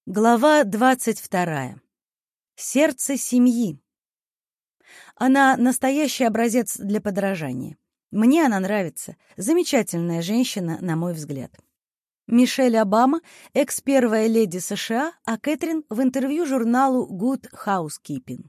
Глава 22. Сердце семьи. Она настоящий образец для подражания. Мне она нравится. Замечательная женщина, на мой взгляд. Мишель Обама, экс-первая леди США, а Кэтрин в интервью журналу Good Housekeeping.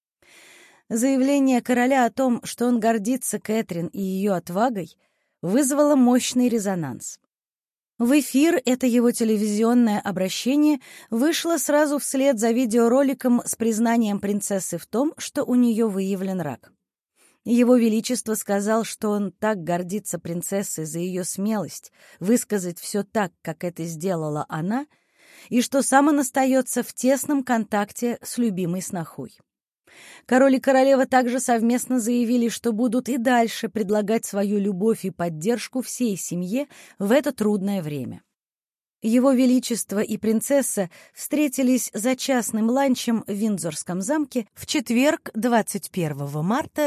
Заявление короля о том, что он гордится Кэтрин и ее отвагой, вызвало мощный резонанс. В эфир это его телевизионное обращение вышло сразу вслед за видеороликом с признанием принцессы в том, что у нее выявлен рак. Его Величество сказал, что он так гордится принцессой за ее смелость высказать все так, как это сделала она, и что сам он остается в тесном контакте с любимой снохой. Король и королева также совместно заявили, что будут и дальше предлагать свою любовь и поддержку всей семье в это трудное время. Его Величество и принцесса встретились за частным ланчем в Виндзорском замке в четверг, 21 марта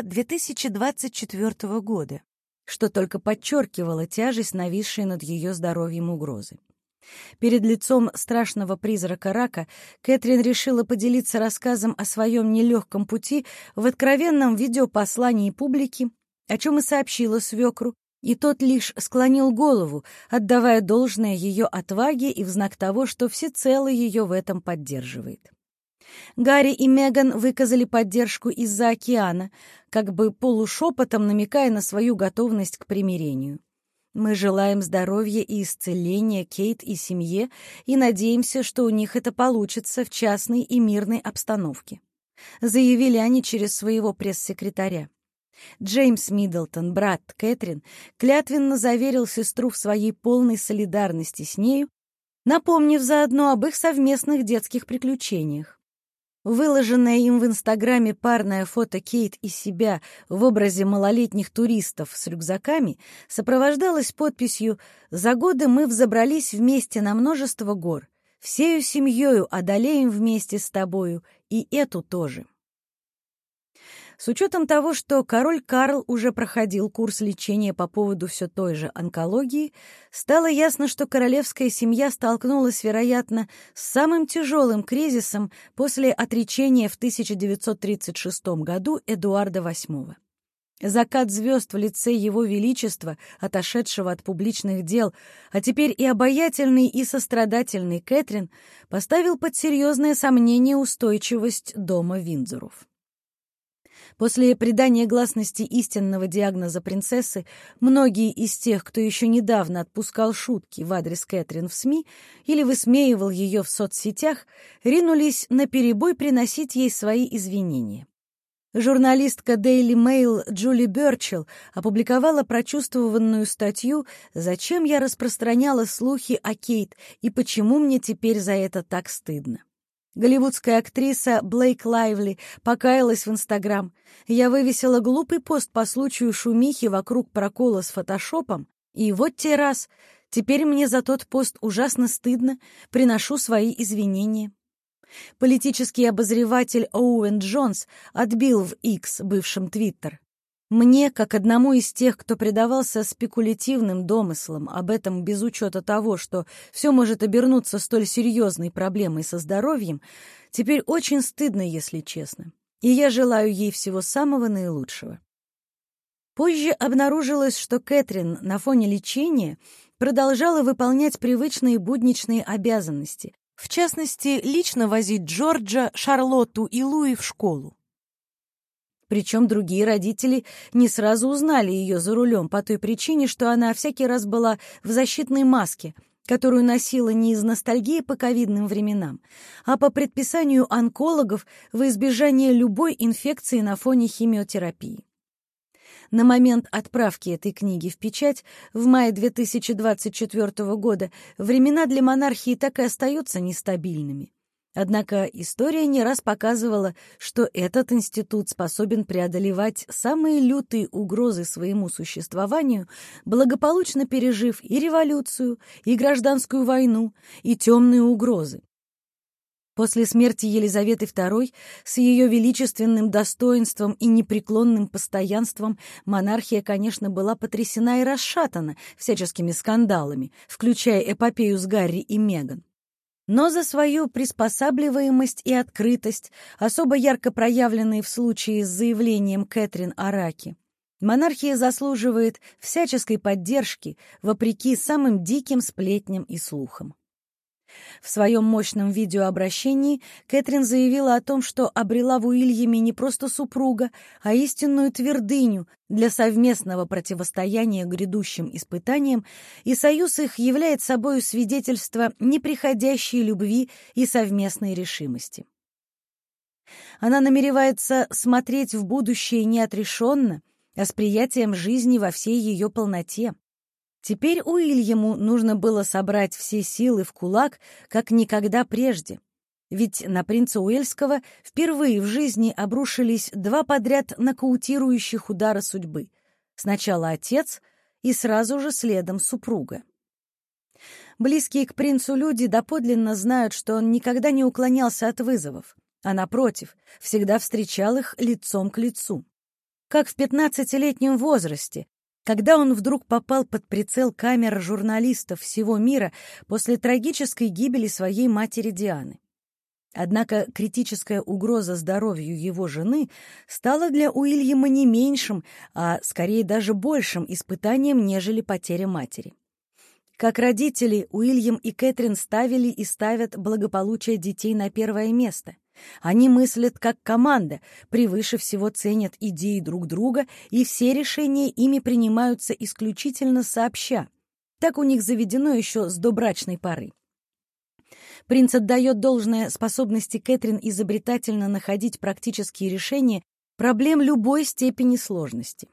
2024 года, что только подчеркивало тяжесть нависшей над ее здоровьем угрозы. Перед лицом страшного призрака рака Кэтрин решила поделиться рассказом о своем нелегком пути в откровенном видеопослании публике, о чем и сообщила свекру, и тот лишь склонил голову, отдавая должное ее отваге и в знак того, что всецело ее в этом поддерживает. Гарри и Меган выказали поддержку из-за океана, как бы полушепотом намекая на свою готовность к примирению. Мы желаем здоровья и исцеления Кейт и семье и надеемся, что у них это получится в частной и мирной обстановке», заявили они через своего пресс-секретаря. Джеймс Миддлтон, брат Кэтрин, клятвенно заверил сестру в своей полной солидарности с нею, напомнив заодно об их совместных детских приключениях. Выложенное им в Инстаграме парное фото Кейт и себя в образе малолетних туристов с рюкзаками сопровождалось подписью «За годы мы взобрались вместе на множество гор. Всею семьёю одолеем вместе с тобою, и эту тоже». С учетом того, что король Карл уже проходил курс лечения по поводу все той же онкологии, стало ясно, что королевская семья столкнулась, вероятно, с самым тяжелым кризисом после отречения в 1936 году Эдуарда VIII. Закат звезд в лице его величества, отошедшего от публичных дел, а теперь и обаятельный и сострадательный Кэтрин, поставил под серьезное сомнение устойчивость дома Виндзоров. После придания гласности истинного диагноза принцессы, многие из тех, кто еще недавно отпускал шутки в адрес Кэтрин в СМИ или высмеивал ее в соцсетях, ринулись наперебой приносить ей свои извинения. Журналистка Daily Mail Джули Бёрчелл опубликовала прочувствованную статью «Зачем я распространяла слухи о Кейт и почему мне теперь за это так стыдно». Голливудская актриса Блейк Лайвли покаялась в Инстаграм. «Я вывесила глупый пост по случаю шумихи вокруг прокола с фотошопом, и вот те раз. Теперь мне за тот пост ужасно стыдно, приношу свои извинения». Политический обозреватель Оуэн Джонс отбил в X, бывшем Твиттер: «Мне, как одному из тех, кто предавался спекулятивным домыслам об этом без учета того, что все может обернуться столь серьезной проблемой со здоровьем, теперь очень стыдно, если честно, и я желаю ей всего самого наилучшего». Позже обнаружилось, что Кэтрин на фоне лечения продолжала выполнять привычные будничные обязанности, в частности, лично возить Джорджа, Шарлотту и Луи в школу. Причем другие родители не сразу узнали ее за рулем по той причине, что она всякий раз была в защитной маске, которую носила не из ностальгии по ковидным временам, а по предписанию онкологов во избежание любой инфекции на фоне химиотерапии. На момент отправки этой книги в печать в мае 2024 года времена для монархии так и остаются нестабильными. Однако история не раз показывала, что этот институт способен преодолевать самые лютые угрозы своему существованию, благополучно пережив и революцию, и гражданскую войну, и темные угрозы. После смерти Елизаветы II с ее величественным достоинством и непреклонным постоянством монархия, конечно, была потрясена и расшатана всяческими скандалами, включая эпопею с Гарри и Меган. Но за свою приспосабливаемость и открытость, особо ярко проявленные в случае с заявлением Кэтрин о раке, монархия заслуживает всяческой поддержки вопреки самым диким сплетням и слухам. В своем мощном видеообращении Кэтрин заявила о том, что обрела в Уильяме не просто супруга, а истинную твердыню для совместного противостояния грядущим испытаниям, и союз их является собой свидетельство неприходящей любви и совместной решимости. Она намеревается смотреть в будущее неотрешенно, а с приятием жизни во всей ее полноте. Теперь Уильяму нужно было собрать все силы в кулак, как никогда прежде. Ведь на принца Уэльского впервые в жизни обрушились два подряд нокаутирующих удара судьбы. Сначала отец и сразу же следом супруга. Близкие к принцу люди доподлинно знают, что он никогда не уклонялся от вызовов, а, напротив, всегда встречал их лицом к лицу. Как в 15-летнем возрасте, когда он вдруг попал под прицел камер журналистов всего мира после трагической гибели своей матери Дианы. Однако критическая угроза здоровью его жены стала для Уильяма не меньшим, а скорее даже большим испытанием, нежели потеря матери. Как родители, Уильям и Кэтрин ставили и ставят благополучие детей на первое место. Они мыслят как команда, превыше всего ценят идеи друг друга, и все решения ими принимаются исключительно сообща. Так у них заведено еще с добрачной поры. Принц отдает должное способности Кэтрин изобретательно находить практические решения проблем любой степени сложности.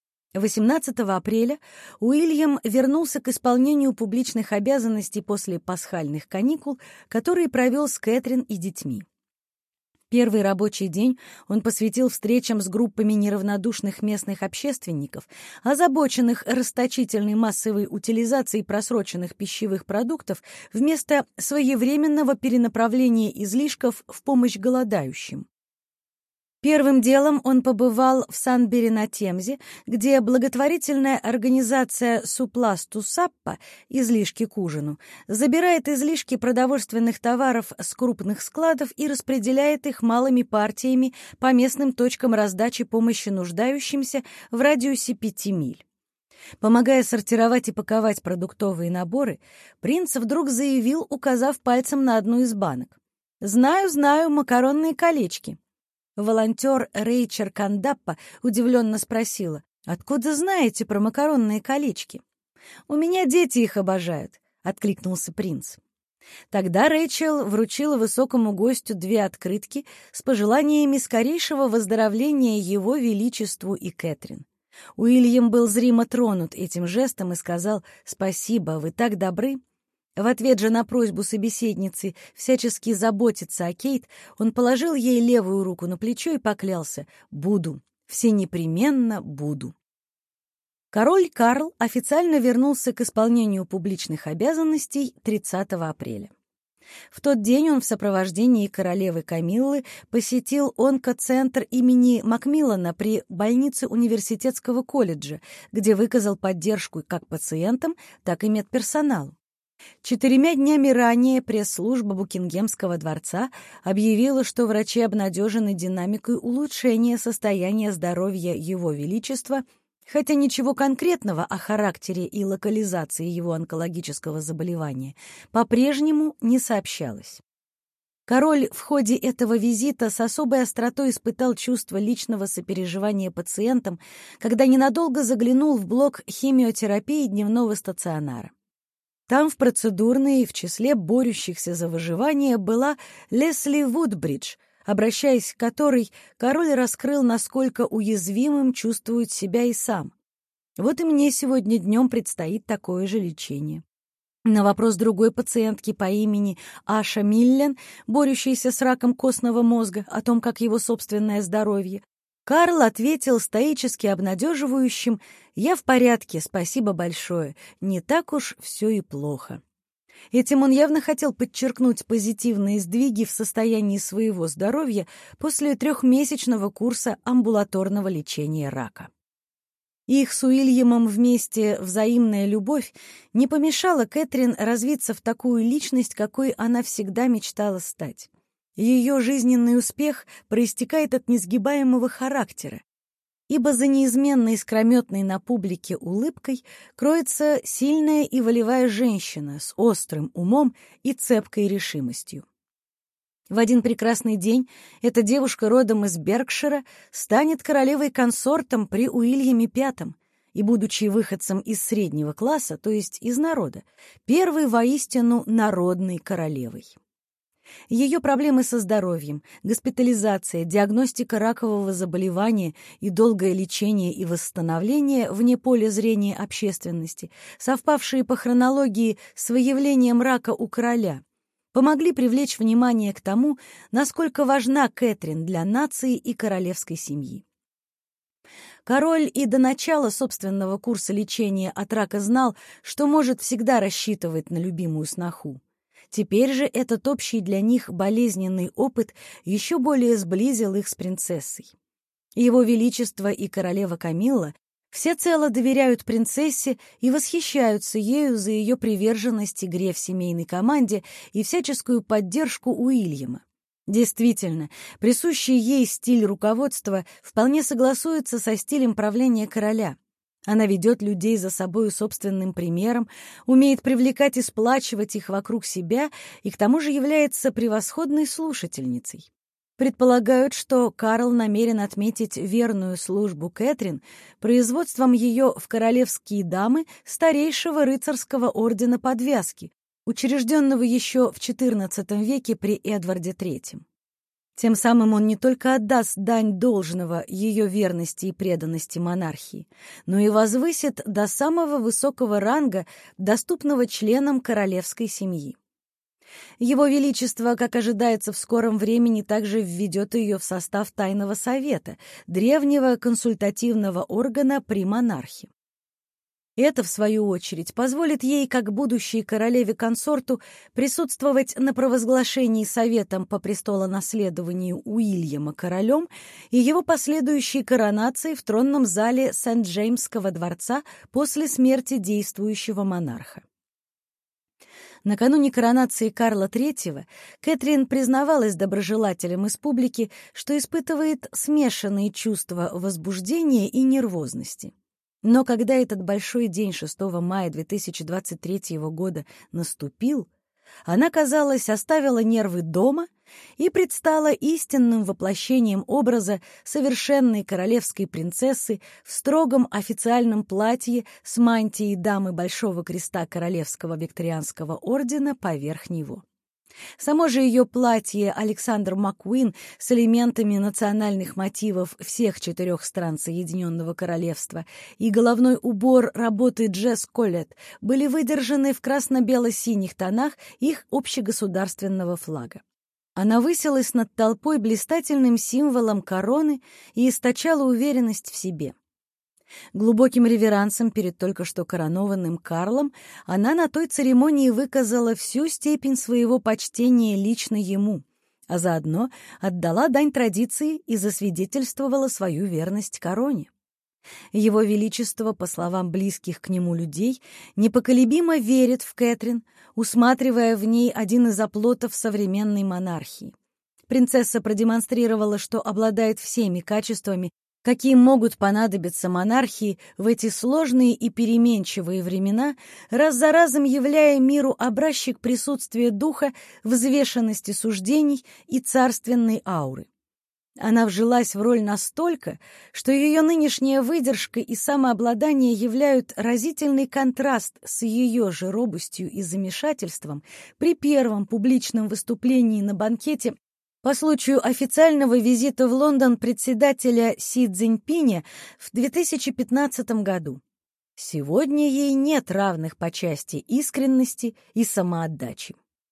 18 апреля Уильям вернулся к исполнению публичных обязанностей после пасхальных каникул, которые провел с Кэтрин и детьми. Первый рабочий день он посвятил встречам с группами неравнодушных местных общественников, озабоченных расточительной массовой утилизацией просроченных пищевых продуктов вместо своевременного перенаправления излишков в помощь голодающим. Первым делом он побывал в Санбери-на-Темзе, где благотворительная организация «Суплас ту Саппа» «Излишки к ужину» забирает излишки продовольственных товаров с крупных складов и распределяет их малыми партиями по местным точкам раздачи помощи нуждающимся в радиусе 5 миль. Помогая сортировать и паковать продуктовые наборы, принц вдруг заявил, указав пальцем на одну из банок: «Знаю, макаронные колечки». Волонтер Рейчер Кандаппа удивленно спросила: «Откуда знаете про макаронные колечки?» «У меня дети их обожают», — откликнулся принц. Тогда Рэйчел вручила высокому гостю 2 открытки с пожеланиями скорейшего выздоровления его величеству и Кэтрин. Уильям был зримо тронут этим жестом и сказал: «Спасибо, вы так добры». В ответ же на просьбу собеседницы всячески заботиться о Кейт, он положил ей левую руку на плечо и поклялся: «Буду, все непременно буду». Король Карл официально вернулся к исполнению публичных обязанностей 30 апреля. В тот день он в сопровождении королевы Камиллы посетил онкоцентр имени Макмиллана при больнице университетского колледжа, где выказал поддержку как пациентам, так и медперсоналу. 4 днями ранее пресс-служба Букингемского дворца объявила, что врачи обнадежены динамикой улучшения состояния здоровья Его Величества, хотя ничего конкретного о характере и локализации его онкологического заболевания по-прежнему не сообщалось. Король в ходе этого визита с особой остротой испытал чувство личного сопереживания пациентам, когда ненадолго заглянул в блок химиотерапии дневного стационара. Там в процедурной в числе борющихся за выживание была Лесли Вудбридж, обращаясь к которой, король раскрыл, насколько уязвимым чувствует себя и сам. Вот и мне сегодня днем предстоит такое же лечение. На вопрос другой пациентки по имени Аша Миллен, борющейся с раком костного мозга, о том, как его собственное здоровье, Карл ответил стоически обнадеживающим: «Я в порядке, спасибо большое, не так уж все и плохо». Этим он явно хотел подчеркнуть позитивные сдвиги в состоянии своего здоровья после 3-месячного курса амбулаторного лечения рака. Их с Уильямом вместе взаимная любовь не помешала Кэтрин развиться в такую личность, какой она всегда мечтала стать. Ее жизненный успех проистекает от несгибаемого характера, ибо за неизменно искрометной на публике улыбкой кроется сильная и волевая женщина с острым умом и цепкой решимостью. В один прекрасный день эта девушка родом из Беркшира станет королевой-консортом при Уильяме V и, будучи выходцем из среднего класса, то есть из народа, первой воистину народной королевой. Ее проблемы со здоровьем, госпитализация, диагностика ракового заболевания и долгое лечение и восстановление вне поля зрения общественности, совпавшие по хронологии с выявлением рака у короля, помогли привлечь внимание к тому, насколько важна Кэтрин для нации и королевской семьи. Король и до начала собственного курса лечения от рака знал, что может всегда рассчитывать на любимую сноху. Теперь же этот общий для них болезненный опыт еще более сблизил их с принцессой. Его Величество и королева Камилла всецело доверяют принцессе и восхищаются ею за ее приверженность игре в семейной команде и всяческую поддержку Уильяма. Действительно, присущий ей стиль руководства вполне согласуется со стилем правления короля. Она ведет людей за собою собственным примером, умеет привлекать и сплачивать их вокруг себя и к тому же является превосходной слушательницей. Предполагают, что Карл намерен отметить верную службу Кэтрин производством ее в королевские дамы старейшего рыцарского ордена подвязки, учрежденного еще в XIV веке при Эдварде III. Тем самым он не только отдаст дань должного ее верности и преданности монархии, но и возвысит до самого высокого ранга, доступного членам королевской семьи. Его Величество, как ожидается, в скором времени также введет ее в состав Тайного совета, древнего консультативного органа при монархе. Это, в свою очередь, позволит ей, как будущей королеве-консорту, присутствовать на провозглашении Советом по престолонаследованию Уильяма королем и его последующей коронации в тронном зале Сент-Джеймсского дворца после смерти действующего монарха. Накануне коронации Карла III Кэтрин признавалась доброжелателям из публики, что испытывает смешанные чувства возбуждения и нервозности. Но когда этот большой день 6 мая 2023 года наступил, она, казалось, оставила нервы дома и предстала истинным воплощением образа совершенной королевской принцессы в строгом официальном платье с мантией дамы Большого Креста Королевского Викторианского ордена поверх него. Само же ее платье Александр Маккуин с элементами национальных мотивов всех 4 стран Соединенного Королевства и головной убор работы Джесс Коллетт были выдержаны в красно-бело-синих тонах их общегосударственного флага. Она высилась над толпой блистательным символом короны и источала уверенность в себе. Глубоким реверансом перед только что коронованным Карлом она на той церемонии выказала всю степень своего почтения лично ему, а заодно отдала дань традиции и засвидетельствовала свою верность короне. Его Величество, по словам близких к нему людей, непоколебимо верит в Кэтрин, усматривая в ней один из оплотов современной монархии. Принцесса продемонстрировала, что обладает всеми качествами, какие могут понадобиться монархии в эти сложные и переменчивые времена, раз за разом являя миру образчик присутствия духа, взвешенности суждений и царственной ауры. Она вжилась в роль настолько, что ее нынешняя выдержка и самообладание являют разительный контраст с ее же робостью и замешательством при первом публичном выступлении на банкете по случаю официального визита в Лондон председателя Си Цзиньпиня в 2015 году. Сегодня ей нет равных по части искренности и самоотдачи.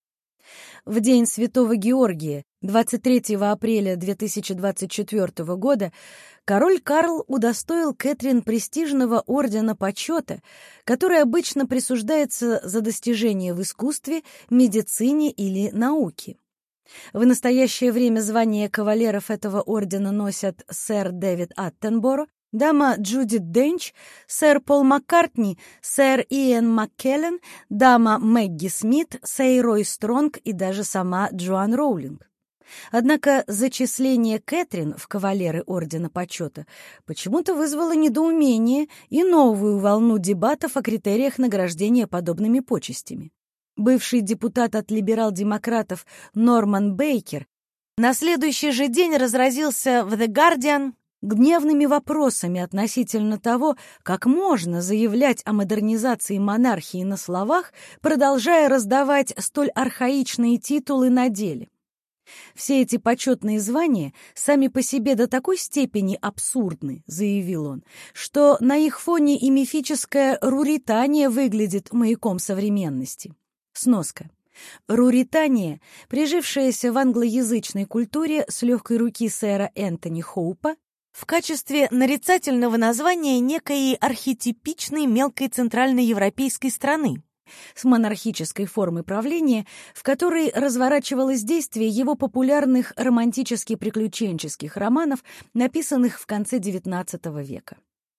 В день Святого Георгия, 23 апреля 2024 года, король Карл удостоил Кэтрин престижного ордена почета, который обычно присуждается за достижения в искусстве, медицине или науке. В настоящее время звание кавалеров этого ордена носят сэр Дэвид Аттенборо, дама Джудит Денч, сэр Пол Маккартни, сэр Иэн Маккеллен, дама Мэгги Смит, сэр Рой Стронг и даже сама Джоан Роулинг. Однако зачисление Кэтрин в кавалеры Ордена Почета почему-то вызвало недоумение и новую волну дебатов о критериях награждения подобными почестями. Бывший депутат от либерал-демократов Норман Бейкер на следующий же день разразился в The Guardian гневными вопросами относительно того, как можно заявлять о модернизации монархии на словах, продолжая раздавать столь архаичные титулы на деле. «Все эти почетные звания сами по себе до такой степени абсурдны», — заявил он, «что на их фоне и мифическая Руритания выглядит маяком современности». Сноска. Руритания, прижившаяся в англоязычной культуре с легкой руки сэра Энтони Хоупа, в качестве нарицательного названия некой архетипичной мелкой центральноевропейской страны, с монархической формой правления, в которой разворачивалось действие его популярных романтически-приключенческих романов, написанных в конце XIX века.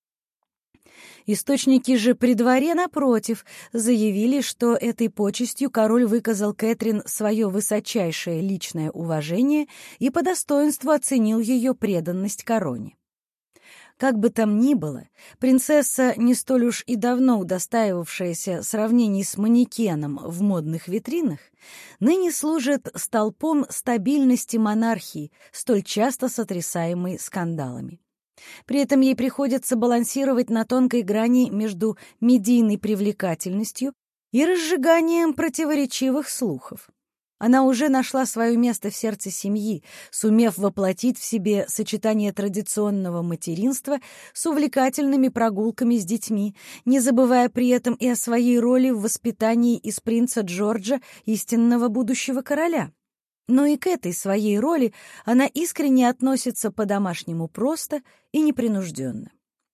Источники же при дворе, напротив, заявили, что этой почестью король выказал Кэтрин свое высочайшее личное уважение и по достоинству оценил ее преданность короне. Как бы там ни было, принцесса, не столь уж и давно удостаивавшаяся сравнений с манекеном в модных витринах, ныне служит столпом стабильности монархии, столь часто сотрясаемой скандалами. При этом ей приходится балансировать на тонкой грани между медийной привлекательностью и разжиганием противоречивых слухов. Она уже нашла свое место в сердце семьи, сумев воплотить в себе сочетание традиционного материнства с увлекательными прогулками с детьми, не забывая при этом и о своей роли в воспитании из принца Джорджа истинного будущего короля. Но и к этой своей роли она искренне относится по-домашнему просто и непринужденно.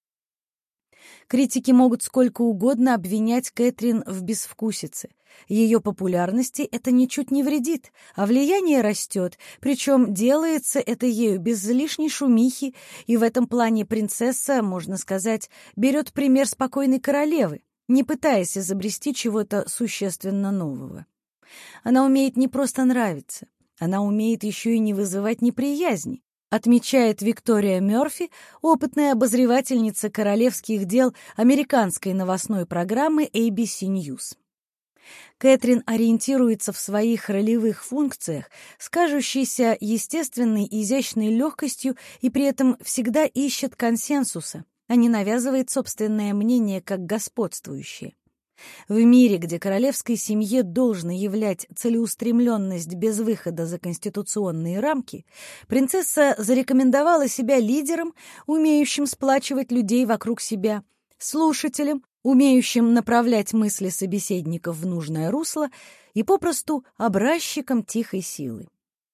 Критики могут сколько угодно обвинять Кэтрин в безвкусице. Ее популярности это ничуть не вредит, а влияние растет, причем делается это ею без лишней шумихи, и в этом плане принцесса, можно сказать, берет пример спокойной королевы, не пытаясь изобрести чего-то существенно нового. Она умеет не просто нравиться, она умеет еще и не вызывать неприязни, отмечает Виктория Мёрфи, опытная обозревательница королевских дел американской новостной программы ABC News. Кэтрин ориентируется в своих ролевых функциях с кажущейся естественной изящной легкостью и при этом всегда ищет консенсуса, а не навязывает собственное мнение как господствующее. В мире, где королевской семье должно являть целеустремленность без выхода за конституционные рамки, принцесса зарекомендовала себя лидером, умеющим сплачивать людей вокруг себя, слушателем, умеющим направлять мысли собеседников в нужное русло и попросту образчиком тихой силы.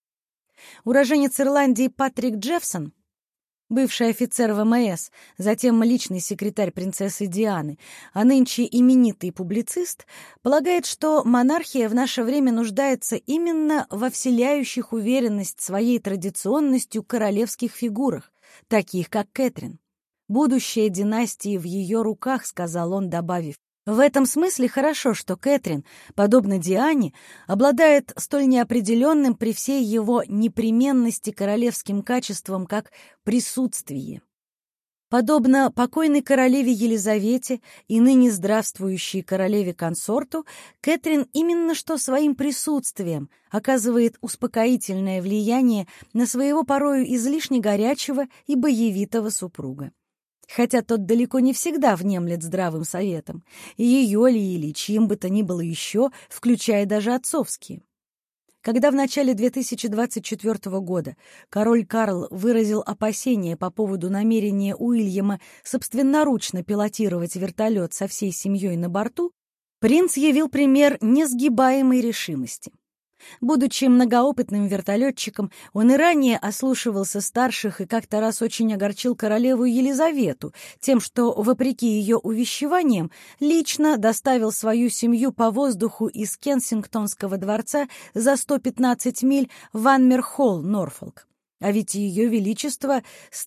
Уроженец Ирландии Патрик Джеффсон, бывший офицер ВМС, затем личный секретарь принцессы Дианы, а нынче именитый публицист, полагает, что монархия в наше время нуждается именно во вселяющих уверенность своей традиционностью королевских фигурах, таких как Кэтрин. «Будущее династии в ее руках», — сказал он, добавив. В этом смысле хорошо, что Кэтрин, подобно Диане, обладает столь неопределенным при всей его непременности королевским качеством, как присутствие. Подобно покойной королеве Елизавете и ныне здравствующей королеве-консорту, Кэтрин именно что своим присутствием оказывает успокоительное влияние на своего порою излишне горячего и боевитого супруга. Хотя тот далеко не всегда внемлет здравым советом, и ее ли или чьим бы то ни было еще, включая даже отцовские. Когда в начале 2024 года король Карл выразил опасения по поводу намерения Уильяма собственноручно пилотировать вертолет со всей семьей на борту, принц явил пример несгибаемой решимости. Будучи многоопытным вертолетчиком, он и ранее ослушивался старших и как-то раз очень огорчил королеву Елизавету тем, что, вопреки ее увещеваниям, лично доставил свою семью по воздуху из Кенсингтонского дворца за 115 миль в Анмер-Холл, Норфолк. А ведь Ее Величество с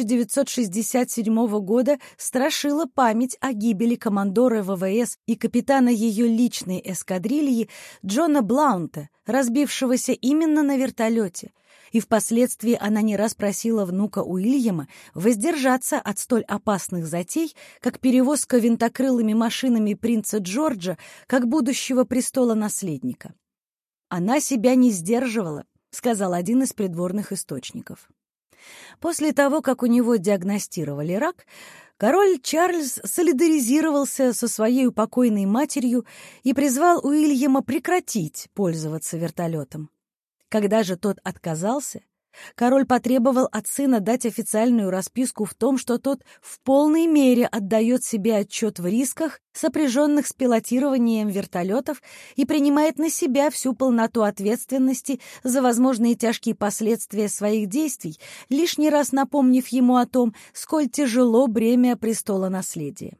1967 года страшило память о гибели командора ВВС и капитана ее личной эскадрильи Джона Блаунта, разбившегося именно на вертолете. И впоследствии она не раз просила внука Уильяма воздержаться от столь опасных затей, как перевозка винтокрылыми машинами принца Джорджа как будущего престола-наследника. Она себя не сдерживала, сказал один из придворных источников. После того, как у него диагностировали рак, король Чарльз солидаризировался со своей упокойной матерью и призвал Уильяма прекратить пользоваться вертолетом. Когда же тот отказался, король потребовал от сына дать официальную расписку в том, что тот в полной мере отдает себе отчет в рисках, сопряженных с пилотированием вертолетов, и принимает на себя всю полноту ответственности за возможные тяжкие последствия своих действий, лишний раз напомнив ему о том, сколь тяжело бремя престола-наследия.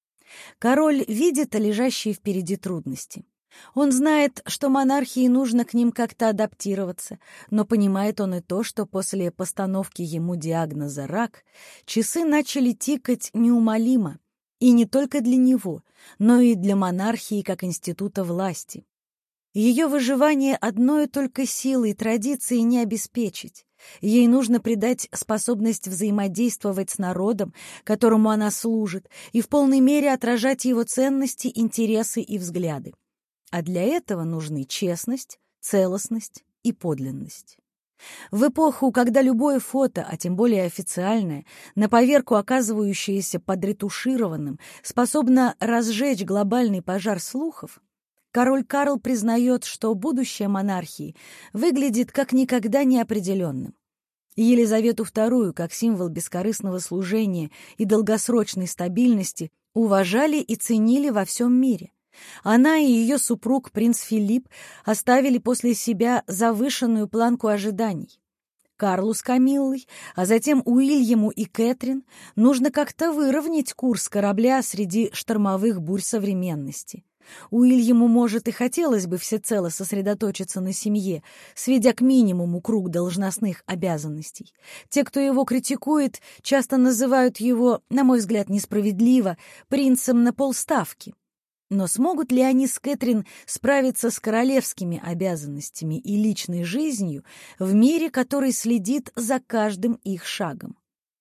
Король видит лежащие впереди трудности. Он знает, что монархии нужно к ним как-то адаптироваться, но понимает он и то, что после постановки ему диагноза «рак» часы начали тикать неумолимо, и не только для него, но и для монархии как института власти. Ее выживание одной только силой традиции не обеспечить. Ей нужно придать способность взаимодействовать с народом, которому она служит, и в полной мере отражать его ценности, интересы и взгляды. А для этого нужны честность, целостность и подлинность. В эпоху, когда любое фото, а тем более официальное, на поверку оказывающееся подретушированным, способно разжечь глобальный пожар слухов, король Карл признает, что будущее монархии выглядит как никогда неопределенным. Елизавету II, как символ бескорыстного служения и долгосрочной стабильности, уважали и ценили во всем мире. Она и ее супруг, принц Филипп, оставили после себя завышенную планку ожиданий. Карлу с Камиллой, а затем Уильяму и Кэтрин нужно как-то выровнять курс корабля среди штормовых бурь современности. Уильяму, может, и хотелось бы всецело сосредоточиться на семье, сведя к минимуму круг должностных обязанностей. Те, кто его критикует, часто называют его, на мой взгляд, несправедливо, принцем на полставки. Но смогут ли они с Кэтрин справиться с королевскими обязанностями и личной жизнью в мире, который следит за каждым их шагом?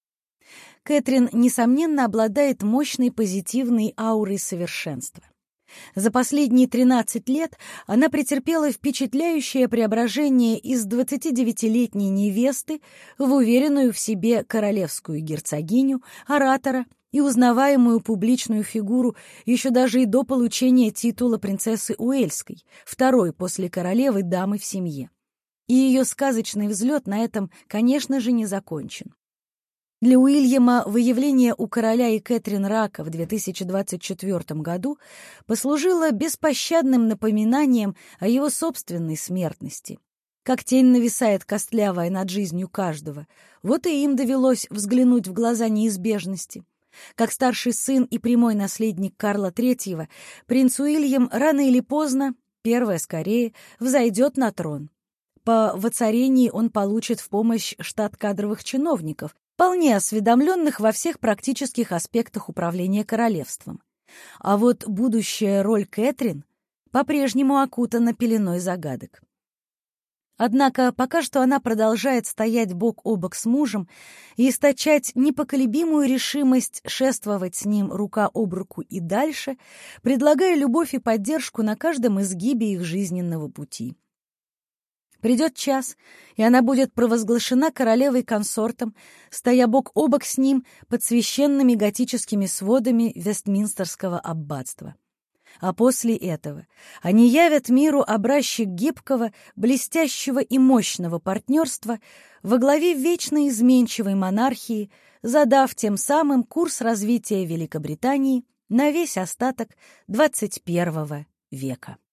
Кэтрин, несомненно, обладает мощной позитивной аурой совершенства. За последние 13 лет она претерпела впечатляющее преображение из 29-летней невесты в уверенную в себе королевскую герцогиню, оратора и узнаваемую публичную фигуру еще даже и до получения титула принцессы Уэльской, второй после королевы дамы в семье. И ее сказочный взлет на этом, конечно же, не закончен. Для Уильяма выявление у короля и Кэтрин рака в 2024 году послужило беспощадным напоминанием о его собственной смертности. Как тень нависает костлявая над жизнью каждого, вот и им довелось взглянуть в глаза неизбежности. Как старший сын и прямой наследник Карла III, принц Уильям рано или поздно, первое скорее, взойдет на трон. По воцарении он получит в помощь штат кадровых чиновников, вполне осведомленных во всех практических аспектах управления королевством. А вот будущая роль Кэтрин по-прежнему окутана пеленой загадок. Однако пока что она продолжает стоять бок о бок с мужем и источать непоколебимую решимость шествовать с ним рука об руку и дальше, предлагая любовь и поддержку на каждом изгибе их жизненного пути. Придет час, и она будет провозглашена королевой-консортом, стоя бок о бок с ним под священными готическими сводами Вестминстерского аббатства. А после этого они явят миру образчик гибкого, блестящего и мощного партнерства во главе вечно изменчивой монархии, задав тем самым курс развития Великобритании на весь остаток XXI века.